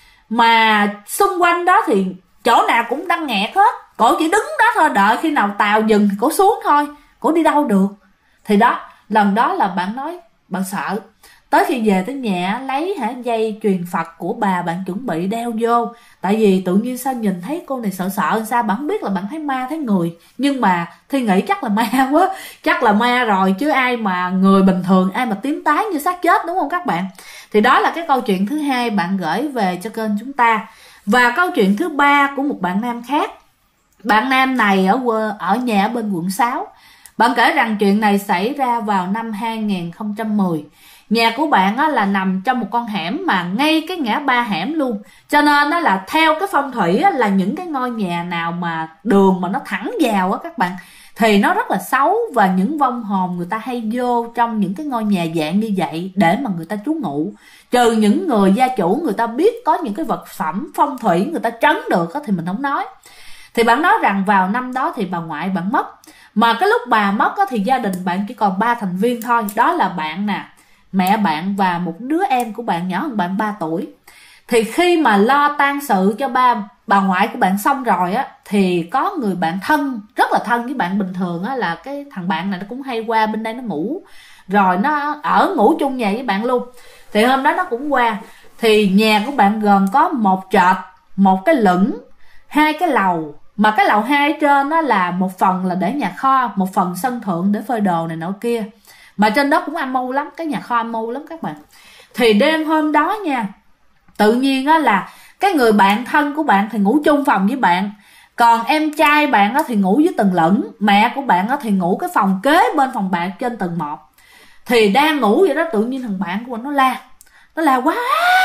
Mà xung quanh đó thì chỗ nào cũng đăng nghẹt hết. Cổ chỉ đứng đó thôi, đợi khi nào tàu dừng thì cổ xuống thôi, cổ đi đâu được. Thì đó, lần đó là bạn nói bạn sợ. Tới khi về tới nhà lấy dây chuyền Phật của bà, bạn chuẩn bị đeo vô. Tại vì tự nhiên sao nhìn thấy cô này sợ sao, bạn không biết là bạn thấy ma thấy người. Nhưng mà Thi nghĩ chắc là ma quá, chắc là ma rồi, chứ ai mà người bình thường, ai mà tím tái như xác chết, đúng không các bạn? Thì đó là cái câu chuyện thứ hai bạn gửi về cho kênh chúng ta. Và câu chuyện thứ ba của một bạn nam khác. Bạn nam này ở nhà ở bên quận 6. Bạn kể rằng chuyện này xảy ra vào năm 2010. Nhà của bạn á, là nằm trong một con hẻm mà ngay cái ngã ba hẻm luôn. Cho nên đó là theo cái phong thủy á, là những cái ngôi nhà nào mà đường mà nó thẳng vào á các bạn, thì nó rất là xấu. Và những vong hồn người ta hay vô trong những cái ngôi nhà dạng như vậy để mà người ta trú ngụ. Trừ những người gia chủ người ta biết có những cái vật phẩm phong thủy người ta trấn được á, thì mình không nói. Thì bạn nói rằng vào năm đó thì bà ngoại bạn mất. Mà cái lúc bà mất á, thì gia đình bạn chỉ còn 3 thành viên thôi. Đó là bạn nè, mẹ bạn và một đứa em của bạn nhỏ hơn bạn 3 tuổi. Thì khi mà lo tang sự cho bà ngoại của bạn xong rồi á, thì có người bạn thân, rất là thân với bạn bình thường á, là cái thằng bạn này nó cũng hay qua bên đây nó ngủ. Rồi nó ngủ chung nhà với bạn luôn. Thì hôm đó nó cũng qua. Thì nhà của bạn gồm có một trệt, một cái lửng, 2 cái lầu. Mà cái lầu 2 trên đó là một phần là để nhà kho, một phần sân thượng để phơi đồ này nọ kia. Mà trên đó cũng âm mưu lắm, cái nhà kho âm mưu lắm các bạn. Thì đêm hôm đó nha, tự nhiên á là cái người bạn thân của bạn thì ngủ chung phòng với bạn. Còn em trai bạn á thì ngủ dưới tầng lửng. Mẹ của bạn á thì ngủ cái phòng kế bên phòng bạn trên tầng 1. Thì đang ngủ vậy đó, tự nhiên thằng bạn của mình nó la quá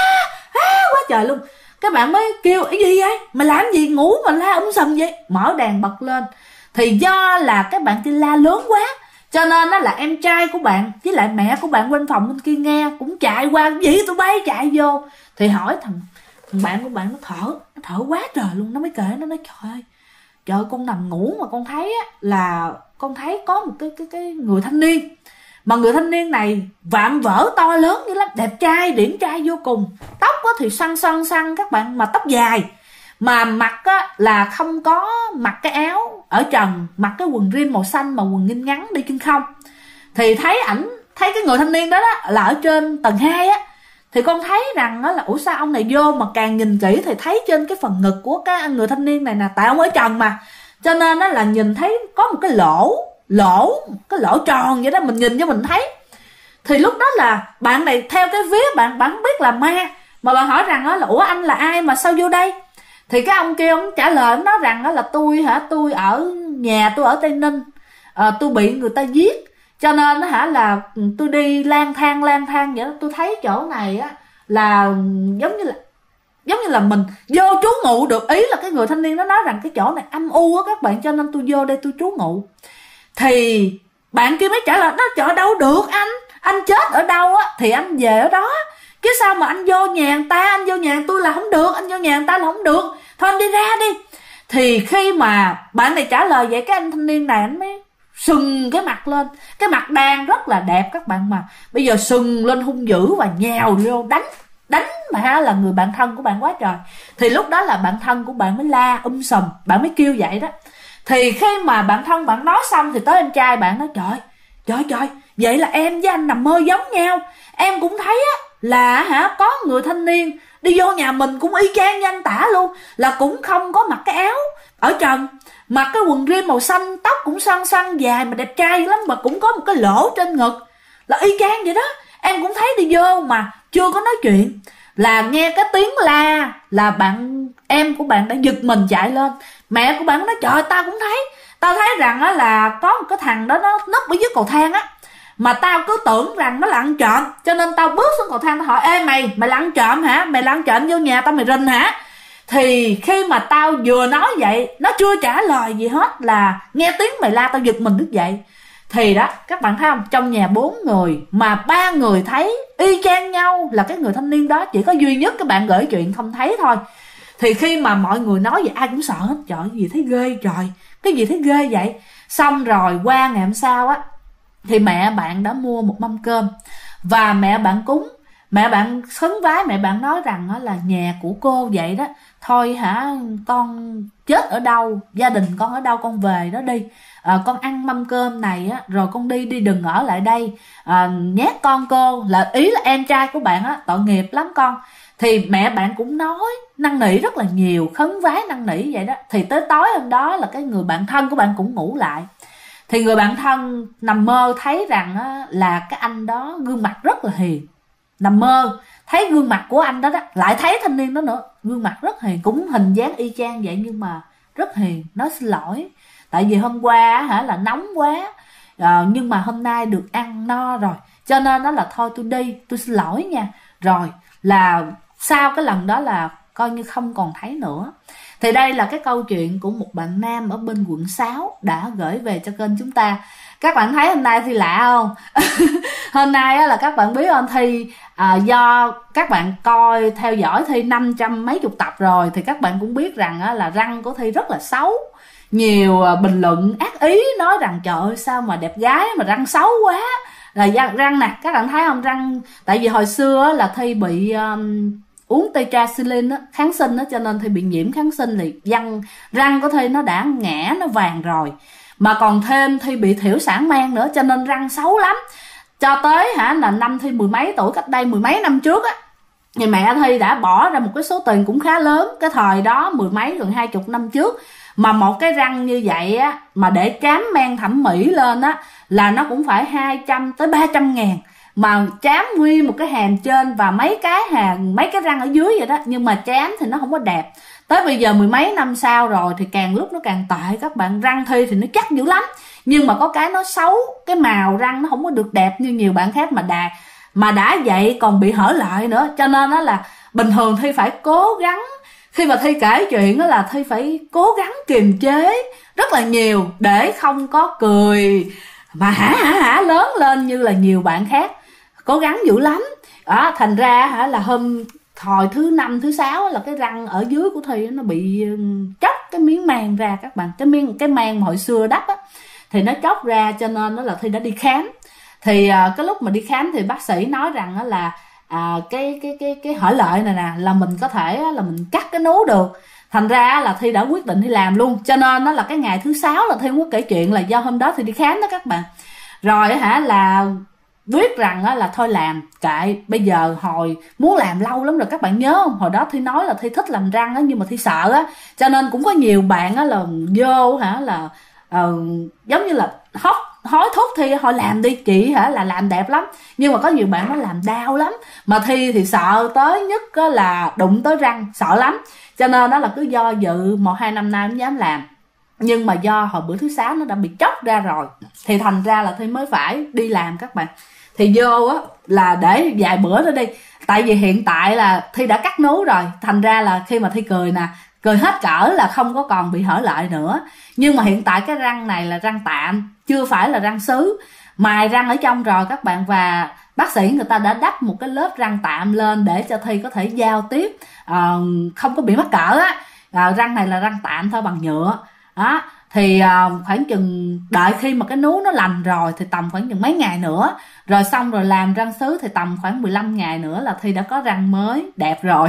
trời luôn. Các bạn mới kêu cái gì vậy, mày làm gì ngủ mà la sầm vậy, mở đèn bật lên. Thì do là các bạn kia la lớn quá, cho nên đó là em trai của bạn với lại mẹ của bạn bên phòng bên kia nghe cũng chạy qua, gì tụi bay chạy vô. Thì hỏi thằng bạn của bạn, nó thở quá trời luôn. Nó mới kể, nó nói trời ơi, con nằm ngủ mà con thấy á, là con thấy có một cái người thanh niên, mà người thanh niên này vạm vỡ to lớn như lắm, đẹp trai điển trai vô cùng, tóc á thì săn các bạn, mà tóc dài, mà mặc á là không có mặc cái áo ở trần, mặc cái quần jean màu xanh mà quần jean ngắn đi chân không. Thì thấy cái người thanh niên đó là ở trên tầng 2 á. Thì con thấy rằng đó là ủa sao ông này vô, mà càng nhìn kỹ thì thấy trên cái phần ngực của cái người thanh niên này nè, tại ông ở trần mà, cho nên đó là nhìn thấy có một cái lỗ tròn vậy đó, mình nhìn cho mình thấy. Thì lúc đó là bạn này theo cái vía bạn không biết là ma, mà bạn hỏi rằng đó là ủa anh là ai mà sao vô đây. Thì cái ông kia ông trả lời, ông nói rằng đó là tôi ở nhà tôi ở Tây Ninh, tôi bị người ta giết, cho nên là tôi đi lang thang vậy đó. Tôi thấy chỗ này á là giống như là mình vô trú ngụ được. Ý là cái người thanh niên nó nói rằng cái chỗ này âm u á các bạn, cho nên tôi vô đây tôi trú ngụ. Thì bạn kia mới trả lời, nó chỗ đâu được anh chết ở đâu á thì anh về ở đó, chứ sao mà anh vô nhà người ta, anh vô nhà tôi là không được, anh vô nhà người ta là không được, thôi anh đi ra đi. Thì khi mà bạn này trả lời vậy, cái anh thanh niên này anh mới sừng cái mặt lên, cái mặt đang rất là đẹp các bạn, mà bây giờ sừng lên hung dữ và nhào vô đánh mà là người bạn thân của bạn quá trời. Thì lúc đó là bạn thân của bạn mới la sùm, bạn mới kêu vậy đó. Thì khi mà bạn thân bạn nói xong thì tới em trai bạn nói trời, vậy là em với anh nằm mơ giống nhau. Em cũng thấy á là có người thanh niên đi vô nhà mình cũng y chang như anh tả luôn, là cũng không có mặc cái áo ở trần, mặc cái quần jean màu xanh, tóc cũng xoăn dài mà đẹp trai lắm, mà cũng có một cái lỗ trên ngực, là y chang vậy đó. Em cũng thấy đi vô mà chưa có nói chuyện, là nghe cái tiếng la là em của bạn đã giật mình chạy lên. Mẹ của bạn nói trời, tao cũng thấy, tao thấy rằng á là có một cái thằng đó nó núp ở dưới cầu thang á, mà tao cứ tưởng rằng nó là ăn trộm, cho nên tao bước xuống cầu thang, tao hỏi ê mày là ăn trộm hả, mày là ăn trộm vô nhà tao mày rình hả. Thì khi mà tao vừa nói vậy, nó chưa trả lời gì hết, là nghe tiếng mày la tao giật mình thức dậy. Thì đó các bạn thấy không, trong nhà 4 người mà 3 người thấy y chang nhau là cái người thanh niên đó, chỉ có duy nhất cái bạn gửi chuyện không thấy thôi. Thì khi mà mọi người nói vậy ai cũng sợ hết, trời gì thấy ghê trời, cái gì thấy ghê vậy. Xong rồi qua ngày hôm sau á thì mẹ bạn đã mua một mâm cơm và mẹ bạn cúng. Mẹ bạn khấn vái, mẹ bạn nói rằng đó là nhà của cô vậy đó, thôi con chết ở đâu, gia đình con ở đâu con về đó đi, con ăn mâm cơm này á rồi con đi đừng ở lại đây, nhát con cô, là ý là em trai của bạn á tội nghiệp lắm con. Thì mẹ bạn cũng nói năn nỉ rất là nhiều, khấn vái năn nỉ vậy đó. Thì tới tối hôm đó là cái người bạn thân của bạn cũng ngủ lại. Thì người bạn thân nằm mơ thấy rằng á, là cái anh đó gương mặt rất là hiền. Nằm mơ thấy gương mặt của anh đó lại thấy thanh niên đó nữa, gương mặt rất hiền, cũng hình dáng y chang vậy nhưng mà rất hiền. Nói xin lỗi, tại vì hôm qua là nóng quá, nhưng mà hôm nay được ăn no rồi, cho nên đó là thôi tôi đi, tôi xin lỗi nha. Rồi là sau cái lần đó là coi như không còn thấy nữa. Thì đây là cái câu chuyện của một bạn nam ở bên quận 6 đã gửi về cho kênh chúng ta. Các bạn thấy hôm nay Thi lạ không? Hôm nay là các bạn biết không, Thi do các bạn coi theo dõi Thi 500 mấy chục tập rồi, thì các bạn cũng biết rằng là răng của Thi rất là xấu. Nhiều bình luận ác ý nói rằng trời ơi sao mà đẹp gái mà răng xấu quá. Là răng nè, các bạn thấy không, răng tại vì hồi xưa là Thi bị uống tetracycline kháng sinh đó, cho nên Thi bị nhiễm kháng sinh, thì răng của Thi nó đã ngã, nó vàng rồi, mà còn thêm Thi bị thiểu sản mang nữa, cho nên răng xấu lắm. Cho tới là năm Thi mười mấy tuổi, cách đây mười mấy năm trước á, thì mẹ Thi đã bỏ ra một cái số tiền cũng khá lớn, cái thời đó mười mấy gần 20 năm trước, mà một cái răng như vậy á mà để trám men thẩm mỹ lên á là nó cũng phải 200 tới 300 ngàn, mà trám nguyên một cái hàm trên và mấy cái răng ở dưới vậy đó, nhưng mà trám thì nó không có đẹp, tới bây giờ mười mấy năm sau rồi thì càng lúc nó càng tệ các bạn. Răng Thi thì nó chắc dữ lắm, nhưng mà có cái nó xấu, cái màu răng nó không có được đẹp như nhiều bạn khác, mà đã vậy còn bị hở lại nữa. Cho nên đó là bình thường Thi phải cố gắng, khi mà Thi kể chuyện đó là Thi phải cố gắng kiềm chế rất là nhiều để không có cười mà hả lớn lên như là nhiều bạn khác, cố gắng dữ lắm. Thành ra là hồi thứ 5 thứ 6 là cái răng ở dưới của Thi nó bị chóc cái miếng màng ra các bạn, cái màng mà hồi xưa đắp á thì nó chóc ra, cho nên đó là Thi đã đi khám. Thì cái lúc mà đi khám thì bác sĩ nói rằng đó là cái hở lợi này nè là mình có thể là mình cắt cái nú được. Thành ra là Thi đã quyết định Thi làm luôn, cho nên đó là cái ngày thứ 6 là Thi không có kể chuyện là do hôm đó Thi đi khám đó các bạn. Rồi là quyết rằng là thôi làm kệ, bây giờ hồi muốn làm lâu lắm rồi các bạn nhớ không, hồi đó Thi nói là Thi thích làm răng á, nhưng mà Thi sợ á, cho nên cũng có nhiều bạn á là vô là giống như là hối thúc Thi họ làm đi chị là làm đẹp lắm, nhưng mà có nhiều bạn nó làm đau lắm, mà Thi thì sợ tới nhất là đụng tới răng, sợ lắm, cho nên đó là cứ do dự 1-2 năm nay không dám làm. Nhưng mà do hồi bữa thứ 6 nó đã bị chóc ra rồi thì thành ra là Thi mới phải đi làm các bạn. Thì vô á là để vài bữa nữa đi, tại vì hiện tại là Thi đã cắt nú rồi, thành ra là khi mà Thi cười nè, cười hết cỡ là không có còn bị hở lại nữa. Nhưng mà hiện tại cái răng này là răng tạm, chưa phải là răng sứ, mài răng ở trong rồi các bạn, và bác sĩ người ta đã đắp một cái lớp răng tạm lên để cho Thi có thể giao tiếp không có bị mắc cỡ á. Răng này là răng tạm thôi, bằng nhựa đó. Thì khoảng chừng đợi khi mà cái nú nó lành rồi thì tầm khoảng chừng mấy ngày nữa, rồi xong rồi làm răng sứ thì tầm khoảng 15 ngày nữa là Thi đã có răng mới đẹp rồi.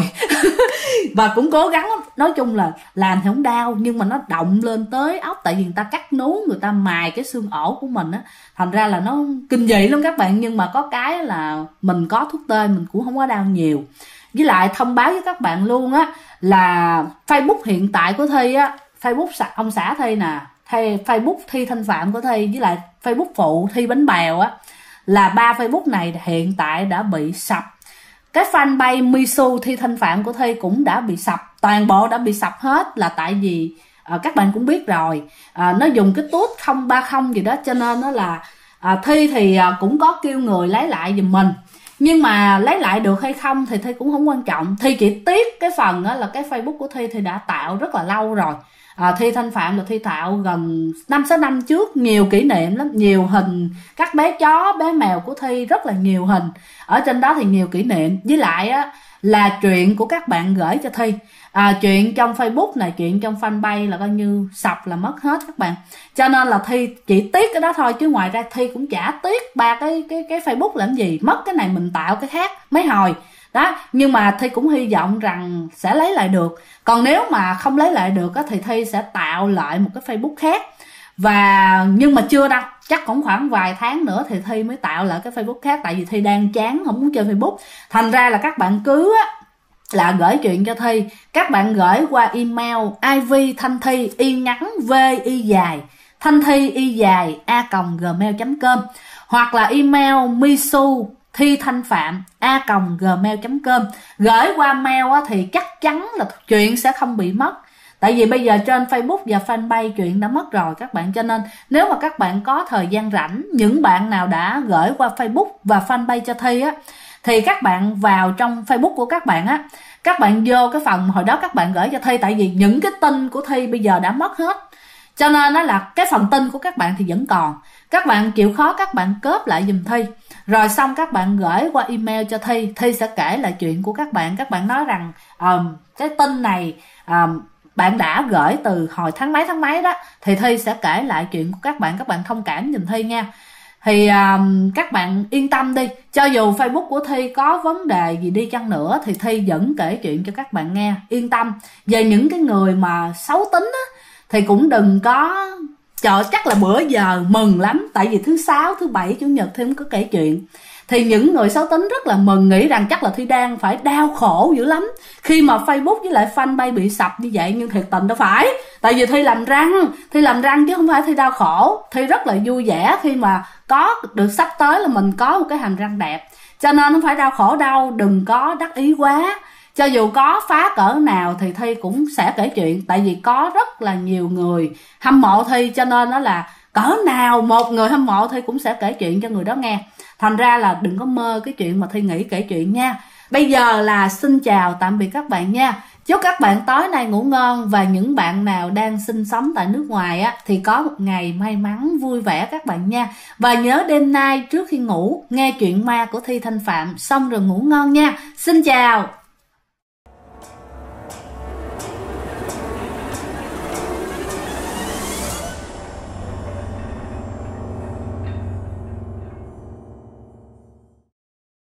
Và cũng cố gắng, nói chung là làm thì không đau nhưng mà nó động lên tới ốc, tại vì người ta cắt nú, người ta mài cái xương ổ của mình á, thành ra là nó kinh dị lắm các bạn. Nhưng mà có cái là mình có thuốc tê mình cũng không có đau nhiều. Với lại thông báo với các bạn luôn á là Facebook hiện tại của Thi á, Facebook ông xã Thi nè, Facebook Thi Thanh Phạm của Thi, với lại Facebook phụ Thi Bánh Bèo á, là 3 Facebook này hiện tại đã bị sập. Cái fanpage Misu Thi Thanh Phạm của Thi cũng đã bị sập, toàn bộ đã bị sập hết, là tại vì các bạn cũng biết rồi, nó dùng cái tút 030 gì đó, cho nên nó là Thi thì cũng có kêu người lấy lại giùm mình, nhưng mà lấy lại được hay không thì Thi cũng không quan trọng. Thi chỉ tiếc cái phần đó là cái Facebook của Thi thì đã tạo rất là lâu rồi. Thi Thanh Phạm là Thi tạo gần 5-6 năm trước, nhiều kỷ niệm lắm, nhiều hình các bé chó bé mèo của Thi, rất là nhiều hình ở trên đó, thì nhiều kỷ niệm. Với lại á là chuyện của các bạn gửi cho Thi, chuyện trong Facebook này, chuyện trong fanpage là coi như sập là mất hết các bạn. Cho nên là Thi chỉ tiếc cái đó thôi, chứ ngoài ra Thi cũng chả tiếc ba cái Facebook làm gì, mất cái này mình tạo cái khác mấy hồi đó. Nhưng mà Thi cũng hy vọng rằng sẽ lấy lại được, còn nếu mà không lấy lại được thì Thi sẽ tạo lại một cái Facebook khác. Nhưng mà chưa đâu, chắc cũng khoảng vài tháng nữa thì Thi mới tạo lại cái Facebook khác, tại vì Thi đang chán không muốn chơi Facebook. Thành ra là các bạn cứ là gửi chuyện cho Thi, các bạn gửi qua email ivthanthi y ngắn v y dài thanthi y dài a.gmail.com, hoặc là email misu Thi Thanh Phạm a.gmail.com. Gửi qua mail thì chắc chắn là chuyện sẽ không bị mất, tại vì bây giờ trên Facebook và fanpage chuyện đã mất rồi các bạn. Cho nên nếu mà các bạn có thời gian rảnh, những bạn nào đã gửi qua Facebook và fanpage cho Thi á, thì các bạn vào trong Facebook của các bạn á, các bạn vô cái phần hồi đó các bạn gửi cho Thi, tại vì những cái tin của Thi bây giờ đã mất hết, cho nên đó là cái phần tin của các bạn thì vẫn còn. Các bạn chịu khó các bạn cóp lại giùm Thi, rồi xong các bạn gửi qua email cho Thi, Thi sẽ kể lại chuyện của các bạn. Các bạn nói rằng cái tin này bạn đã gửi từ hồi tháng mấy đó, thì Thi sẽ kể lại chuyện của các bạn thông cảm giùm Thi nha. Thì các bạn yên tâm đi, cho dù Facebook của Thi có vấn đề gì đi chăng nữa thì Thi vẫn kể chuyện cho các bạn nghe, yên tâm. Về những cái người mà xấu tính á, thì cũng đừng có chắc là bữa giờ mừng lắm, tại vì thứ 6, thứ 7, chủ nhật Thi không có kể chuyện. Thì những người xấu tính rất là mừng, nghĩ rằng chắc là Thi đang phải đau khổ dữ lắm khi mà Facebook với lại fanpage bị sập như vậy, nhưng thiệt tình đâu phải. Tại vì Thi làm răng chứ không phải Thi đau khổ. Thi rất là vui vẻ khi mà có được sắp tới là mình có một cái hàm răng đẹp, cho nên không phải đau khổ đâu, đừng có đắc ý quá. Cho dù có phá cỡ nào thì Thi cũng sẽ kể chuyện, tại vì có rất là nhiều người hâm mộ Thi, cho nên nó là cỡ nào một người hâm mộ Thi cũng sẽ kể chuyện cho người đó nghe. Thành ra là đừng có mơ cái chuyện mà Thi nghĩ kể chuyện nha. Bây giờ là xin chào tạm biệt các bạn nha. Chúc các bạn tối nay ngủ ngon, và những bạn nào đang sinh sống tại nước ngoài á thì có một ngày may mắn vui vẻ các bạn nha. Và nhớ đêm nay trước khi ngủ nghe chuyện ma của Thi Thanh Phạm xong rồi ngủ ngon nha. Xin chào.